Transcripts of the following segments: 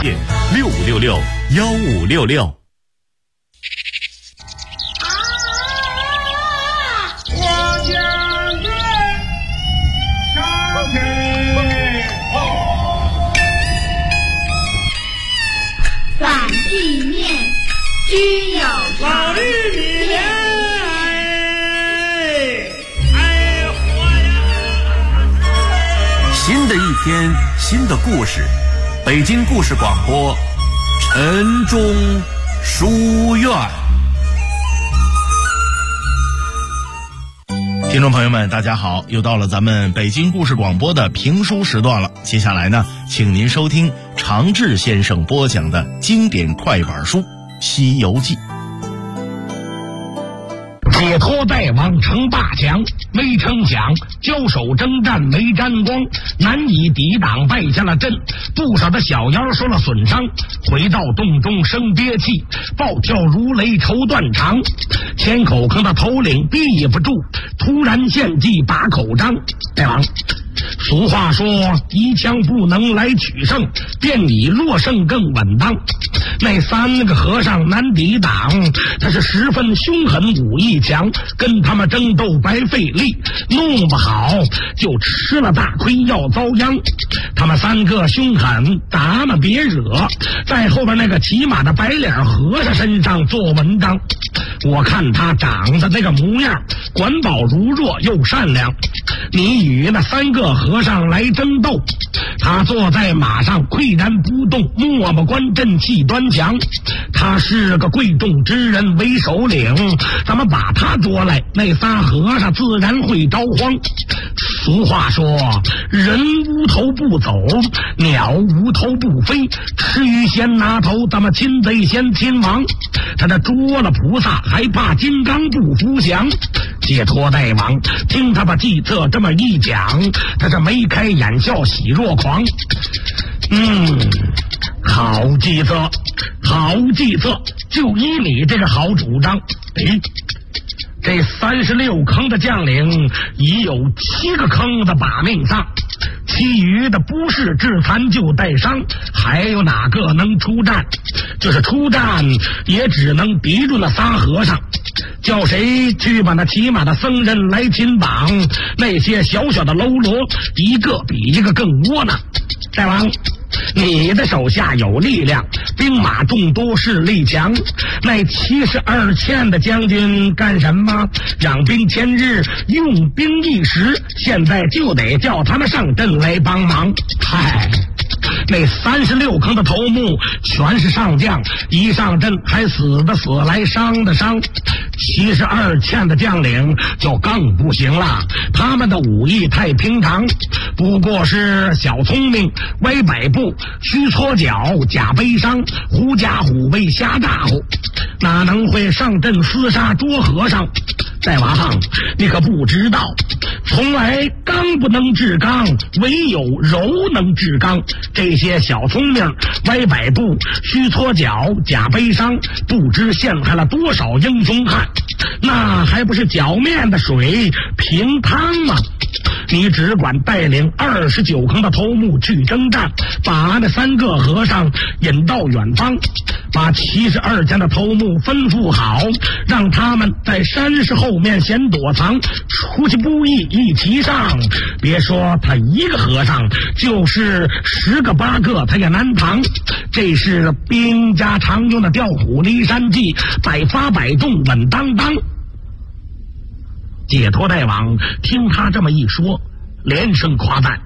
电65661566。 反地面均有老绿你连新的一天，新的故事，北京故事广播，晨钟书院。 听众朋友们大家好，又到了咱们北京故事广播的评书时段了。接下来呢，请您收听常志先生播讲的经典快板书《西游记》。 解脱大王称霸强，没成想交手征战没沾光，难以抵挡败下了阵，不少的小妖受了损伤，回到洞中生憋气，暴跳如雷愁断肠。千口坑的头领闭不住，突然献计把口张。大王，俗话说一枪不能来取胜，便以弱胜更稳当。那三个和尚难抵挡，他是十分凶狠，武艺强，跟他们争斗白费力，弄不好就吃了大亏，要遭殃。他们三个凶狠，咱们别惹，在后边那个骑马的白脸和尚身上做文章。我看他长得那个模样，管饱如弱又善良。你与那三个和尚来争斗，他坐在马上岿然不动，默默观阵，气端详。他是个贵重之人为首领，咱们把他捉来，那仨和尚自然会着慌。俗话说，人无头不走，鸟无头不飞，吃鱼先拿头，咱们擒贼先擒王。他这捉了菩萨，还怕金刚不服降。解脱大王听他把计策这么一讲，他这眉开眼笑，喜若狂。好计策，好计策，就依你这个好主张。这36坑的将领已有7个坑的把命上，其余的不是致残就带伤，还有哪个能出战？就是出战也只能敌住那仨和尚。叫谁去把那骑马的僧人来擒绑？那些小小的喽啰一个比一个更窝囊。大王，你的手下有力量，兵马众多，势力强。那72欠的将军干什么？养兵千日，用兵一时，现在就得叫他们上阵来帮忙。嗨，那36坑的头目全是上将，一上阵还死的死来伤的伤。72欠的将领就更不行了，他们的武艺太平常，不过是小聪明，歪摆步，虚搓脚，假悲伤，狐假虎威，瞎咋呼，哪能会上阵厮杀捉和尚？大王，你可不知道，从来刚不能治刚，唯有柔能治刚。这些小聪明，歪摆步，虚搓脚，假悲伤，不知陷害了多少英雄汉，那还不是脚面的水平汤吗？你只管带领29坑的头目去征战，把那3个和尚引到远方，把72家的头目吩咐好，让他们在山石后面先躲藏，出其不意一齐上。别说他一个和尚，就是10个8个他也难扛。这是兵家常用的调虎离山计，百发百中，稳当当。解脱大王听他这么一说，连声夸赞。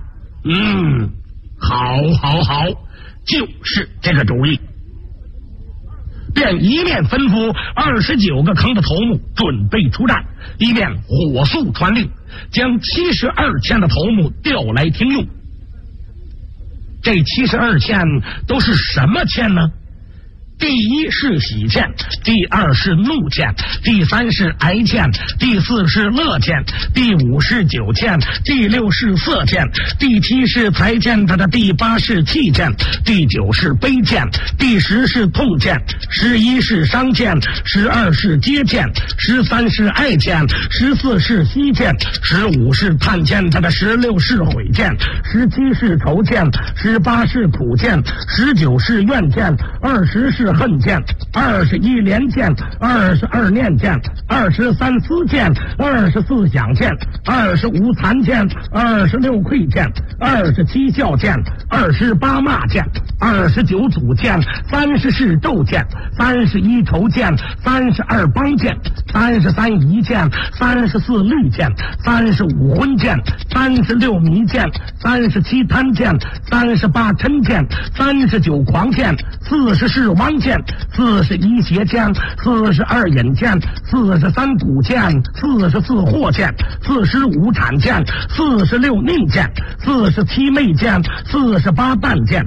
好，就是这个主意。便一面吩咐29个坑的头目准备出战，一面火速传令，将72欠的头目调来听用。这72欠都是什么欠呢？ 第一是喜欠，第二是怒欠，第三是哀欠，第四是乐欠，第五是酒欠，第六是色欠，第七是财欠，第八是气欠，第九是悲欠，第10是痛欠，11是伤欠，12是嗟欠，13是爱欠，14是惜欠，15是叹欠，16是悔欠，17是愁欠，18是苦欠，19是怨欠，20是恨欠，21连欠，22念欠，23思欠，24想欠，25残欠，26愧欠，27笑欠，28骂欠，29阻欠，30是咒欠，31仇欠，32帮欠，33遗欠，34虑欠，35婚欠，36迷欠，37贪欠，38嗔欠，39狂欠，40是汪欠，41邪欠，42引欠，43蛊欠，44祸欠，45产欠，46佞欠，47媚欠，48淡欠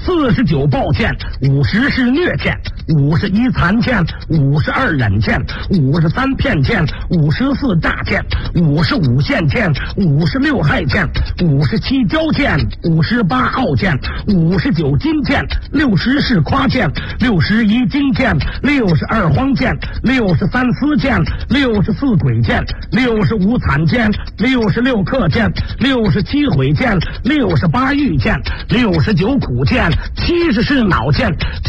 ，49暴欠，50是虐欠，51残欠，52忍欠，53骗欠，54诈欠，55陷欠，56害欠，57交欠，58傲欠，59金欠，60是夸欠，61惊欠，62荒欠，63思欠，64鬼欠，65惨欠，66克欠，67悔欠，68欲欠，69苦欠，70是恼欠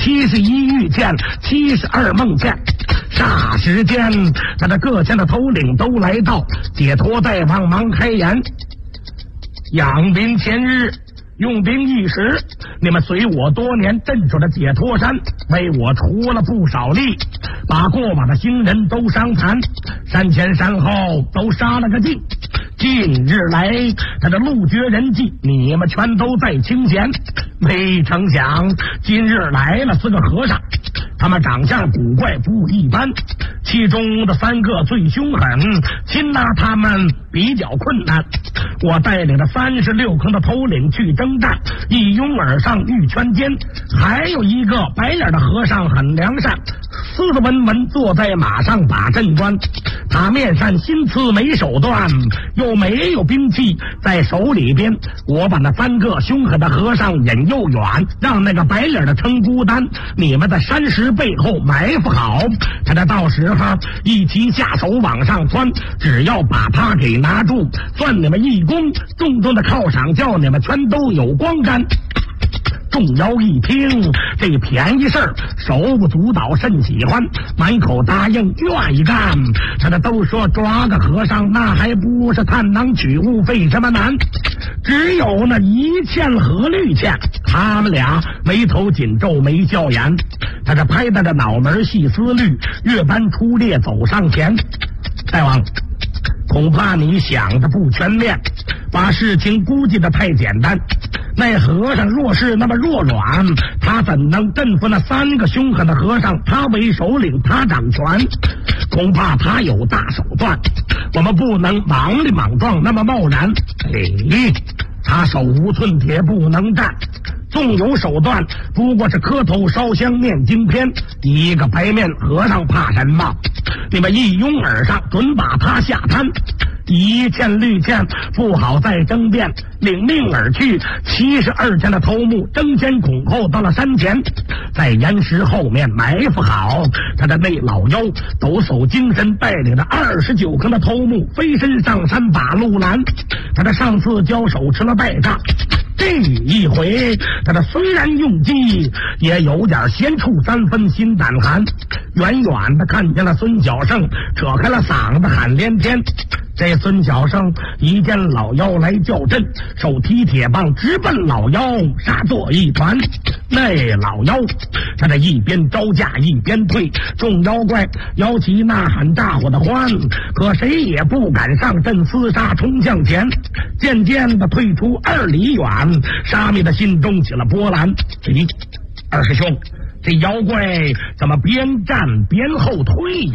，71欲欠，72梦欠。霎时间各县的头领都来到，解脱大王忙开言：养兵千日，用兵一时，你们随我多年镇守的解脱山，为我出了不少力，把过往的新人都伤残，山前山后都杀了个尽。近日来路绝人迹，你们全都在清闲。没成想今日来了4个和尚，他们长相古怪不一般，其中的3个最凶狠，擒拿他们比较困难。我带领着36坑的头领去征战，一拥而上玉圈间，还有一个白脸的和尚很良善，斯斯文文坐在马上把阵官。他面善心慈没手段，又没有兵器在手里边，我把那3个凶狠的和尚引诱远，让那个白脸的撑孤单，你们在山石背后埋伏好，他到时候一起下手往上窜，只要把他给拿住，算你们一功，重重的犒赏，叫你们全都有光沾。众妖一听这便宜事儿，手舞足蹈甚喜欢，满口答应愿意干。都说抓个和尚那还不是探囊取物费什么难，只有那一欠和绿欠，他们俩眉头紧皱没笑颜。他这拍打着脑门细思虑，越般出列走上前。大王，恐怕你想的不全面，把事情估计的太简单。那和尚若是那么弱软，他怎能镇服那3个凶狠的和尚？他为首领，他掌权，恐怕他有大手段，我们不能莽里莽撞那么贸然。他手无寸铁不能战，纵有手段不过是磕头烧香念经篇，一个白面和尚怕什么？你们一拥而上，准把他下滩。一欠绿欠不好再争辩，领命而去。72欠的头目争先恐后到了山前，在岩石后面埋伏好，他的那老妖抖擞精神，带领着29坑的头目飞身上山把路拦。他的上次交手吃了败仗，这一回他的虽然用计，也有点先触3分心胆寒。远远的看见了孙小胜扯开了嗓子喊连天。这孙小胜一见老妖来叫阵，手提铁棒直奔老妖杀作一团。那老妖他这一边招架一边退，众妖怪摇旗呐喊大伙的欢，可谁也不敢上阵厮杀冲向前。渐渐的退出2里远，沙弥的心中起了波澜。二师兄，这妖怪怎么边战边后退呀？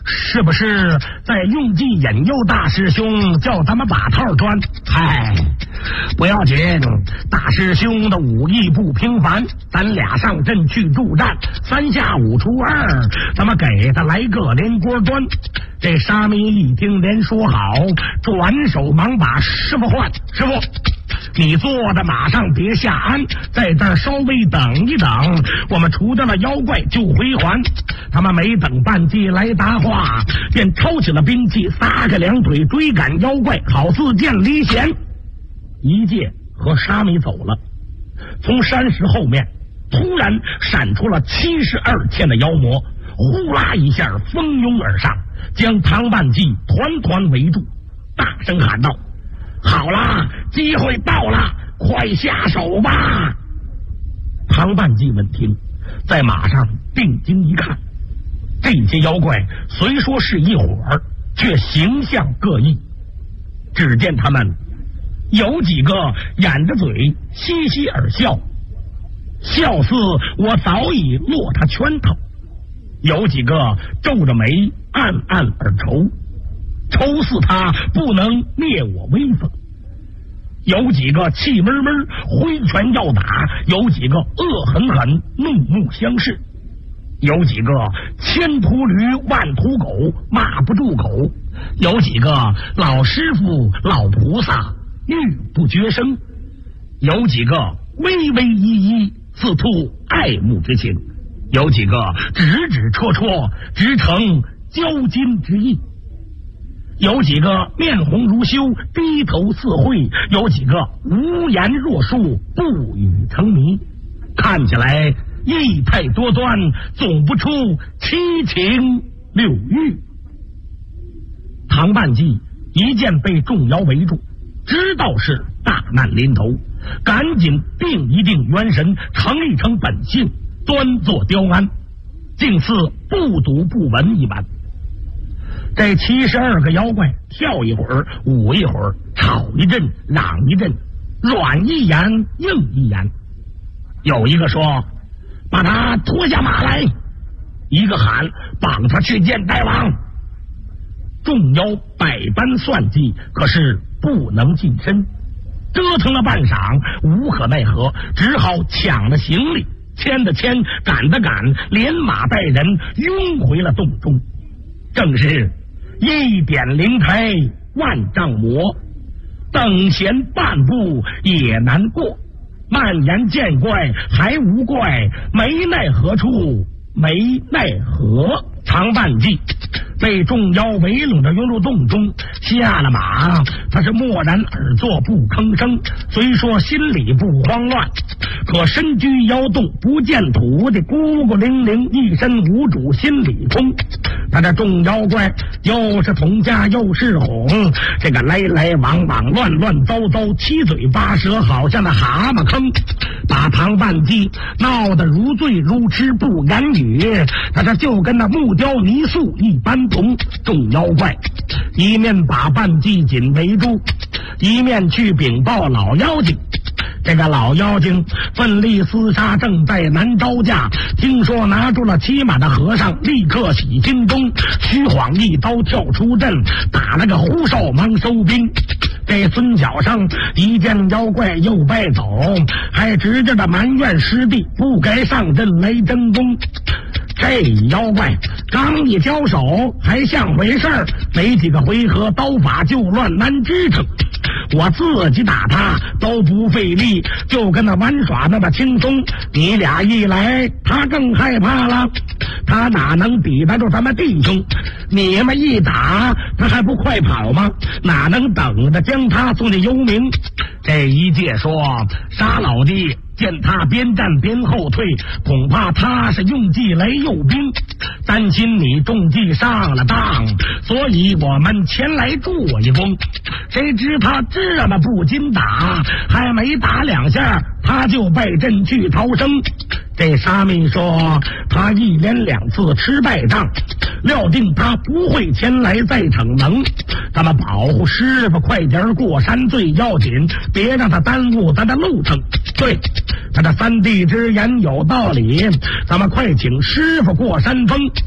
是不是在用计引诱大师兄叫咱们把套钻？嗨，不要紧，大师兄的武艺不平凡，咱俩上阵去助战，3下5除2，咱们给他来个连锅端。这沙弥一听连说好，转手忙把师傅唤。师傅，你坐在马上别下鞍，在这儿稍微等一等，我们除掉了妖怪就回还。他们没等半骑来答话，便抄起了兵器，撒开两腿追赶妖怪，好似箭离弦。一介和沙弥走了，从山石后面突然闪出了72千的妖魔，呼啦一下蜂拥而上，将唐半骑团团围住，大声喊道：好啦，机会到了，快下手吧！唐半骑闻听，在马上定睛一看，这些妖怪虽说是一伙儿，却形象各异。只见他们有几个掩着嘴嘻嘻而笑，笑似我早已落他圈套；有几个皱着眉暗暗而愁，愁似他不能灭我威风；有几个气闷闷挥拳要打，有几个恶狠狠怒目相视，有几个千途驴万途狗骂不住口，有几个老师傅老菩萨欲不绝声，有几个微微依依自吐爱慕之情，有几个指指戳戳直成交金之意，有几个面红如羞低头似绘，有几个无言若述不语成谜，看起来意态多端，总不出七情六欲。唐半骑一见被众妖围住，知道是大难临头，赶紧定一定元神，成一成本性，端坐雕鞍，竟似不睹不闻一般。这72个妖怪跳一会儿，舞一会儿，吵一阵，嚷一阵，软一言硬一言。有一个说：把他拖下马来；一个喊：绑他去见大王。众妖百般算计，可是不能近身，折腾了半晌，无可奈何，只好抢了行李，牵的牵，赶的赶，连马带人拥回了洞中。正是一点灵台万丈魔，等闲半步也难过，蔓延见怪还无怪，没奈何处没奈何。唐半骑被众妖围拢着拥入洞中，下了马，他是默然而坐不吭声，虽说心里不慌乱，可身居妖洞不见土的孤孤零零，一身无主心里空。他这众妖怪又是同家又是哄，这个来来往往乱乱糟糟，七嘴八舌，好像那蛤蟆坑，把唐半骑闹得如醉如痴不言语。他这就跟那木雕泥塑一般同。众妖怪一面把半骑紧围住，一面去禀报老妖精。这个老妖精奋力厮杀，正在南招架，听说拿住了骑马的和尚，立刻喜心中，虚晃一刀跳出阵，打了个呼哨忙收兵。这孙小生一见妖怪又败走，还直着的埋怨师弟不该上阵来争功。这妖怪刚一交手还像回事儿，没几个回合刀法就乱难支撑，我自己打他都不费力，就跟那玩耍那么轻松。你俩一来他更害怕了，他哪能抵得住咱们弟兄？你们一打他还不快跑吗？哪能等着将他送进幽冥？这一介说沙老弟见他边战边后退，恐怕他是用计来诱兵，担心你中计上了当，所以我们前来助我一功。谁知他这么不禁打，还没打两下他就败阵去逃生。这沙弥说他一连2次吃败仗，料定他不会前来再逞能，咱们保护师傅快点过山最要紧，别让他耽误咱的路程。对，他的三弟之言有道理，咱们快请师傅过山峰。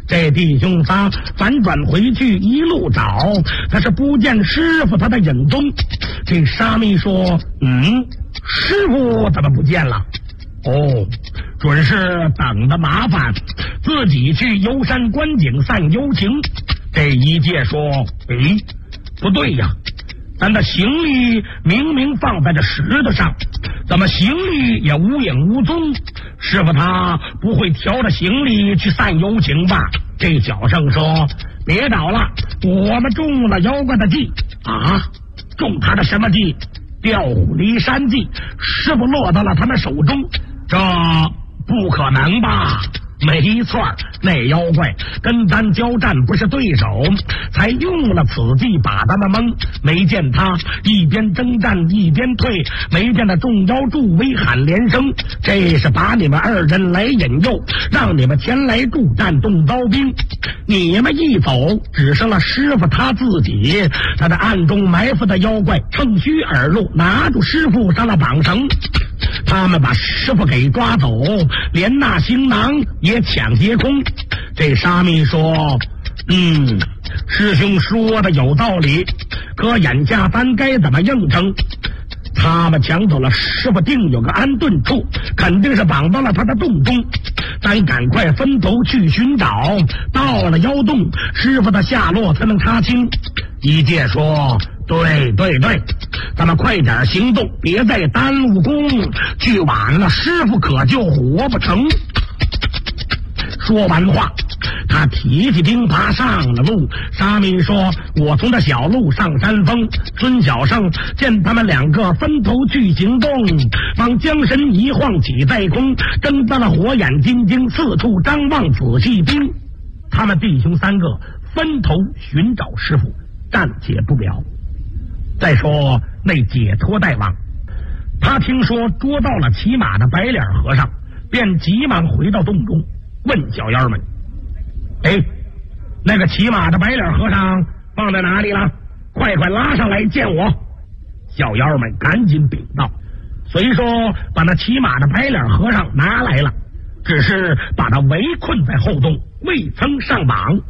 这弟兄仨反转回去，一路找，他是不见师傅他的影踪。这沙弥说：“师傅怎么不见了？”哦，准是等的麻烦，自己去游山观景散幽情。这一介说：“不对呀，咱的行李明明放在这石头上，怎么行李也无影无踪？师傅他不会挑着行李去散幽情吧？”这小圣说：“别找了，我们中了妖怪的计啊！中他的什么计？调虎离山计。师傅落到了他们手中，这不可能吧？”没错，那妖怪跟咱交战不是对手，才用了此计把他们蒙。没见他一边征战一边退，没见他众妖助威喊连声，这是把你们二人来引诱，让你们前来助战动刀兵。你们一走，只剩了师傅他自己，他的暗中埋伏的妖怪趁虚而入，拿住师傅上了绑绳。他们把师傅给抓走，连那行囊也抢劫空。这沙弥说：“师兄说的有道理，可眼下咱该怎么应承？他们抢走了师傅，定有个安顿处，肯定是绑到了他的洞中。咱赶快分头去寻找，到了妖洞，师傅的下落才能查清。”一介说：“对，咱们快点行动，别再耽误工，去晚了师傅可就活不成。”说完话，他提起钉耙上了路。沙弥说：“我从这小路上山峰。”孙小圣见他们两个分头去行动，往缰绳一晃起在空，睁大了火眼金睛，四处张望仔细盯。他们弟兄三个分头寻找师傅，暂且不表。再说那解脱大王，他听说捉到了骑马的白脸和尚，便急忙回到洞中，问小妖们：“那个骑马的白脸和尚放在哪里了？快拉上来见我！”小妖们赶紧禀道，虽说把那骑马的白脸和尚拿来了，只是把他围困在后洞，未曾上绑。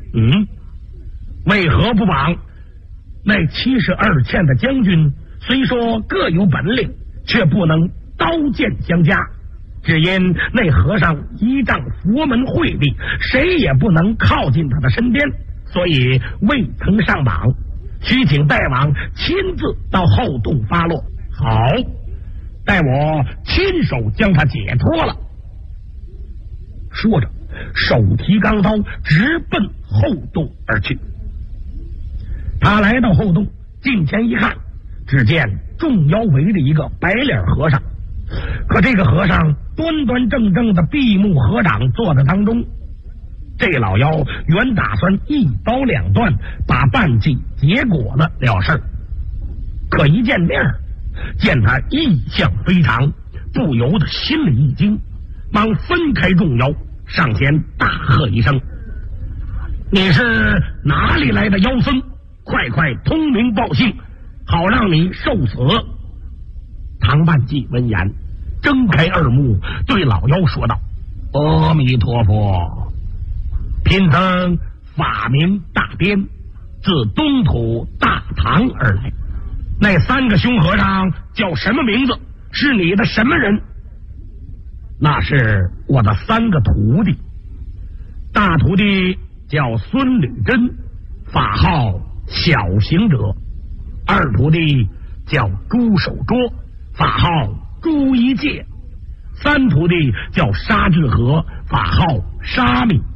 为何不绑？那72欠的将军虽说各有本领，却不能刀剑相加，只因那和尚依仗佛门慧力，谁也不能靠近他的身边，所以未曾上绑，需请大王亲自到后洞发落。好，待我亲手将他解脱了。说着，手提钢刀直奔后洞而去。他来到后洞，近前一看，只见众妖围着一个白脸和尚，可这个和尚端端正正的闭目合掌坐在当中。这老妖原打算一刀两断，把办计结果了事，可一见面，见他异象非常，不由得心里一惊，忙分开众妖，上前大喝一声：“你是哪里来的妖僧？快通名报姓，好让你受死！”唐半记闻言，睁开二目，对老妖说道：“阿弥陀佛，贫僧法名大鞭，自东土大唐而来。那3个凶和尚叫什么名字？是你的什么人？”“那是我的3个徒弟，大徒弟叫孙履真，法号小行者；二徒弟叫朱守拙，法号朱一介；三徒弟叫沙志和，法号沙弥。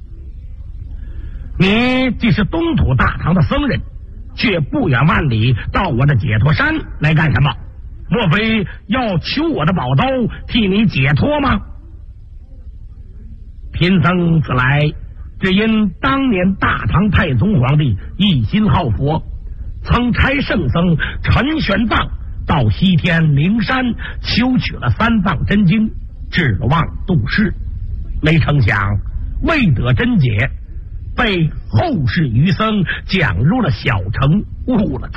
你既是东土大唐的僧人，却不远万里到我的解脱山来干什么？莫非要求我的宝刀替你解脱吗？”“贫僧此来，只因当年大唐太宗皇帝一心好佛，曾差圣僧陈玄奘到西天灵山求取了3藏真经，指望度世，没成想未得真解，被后世余僧讲入了小城，误了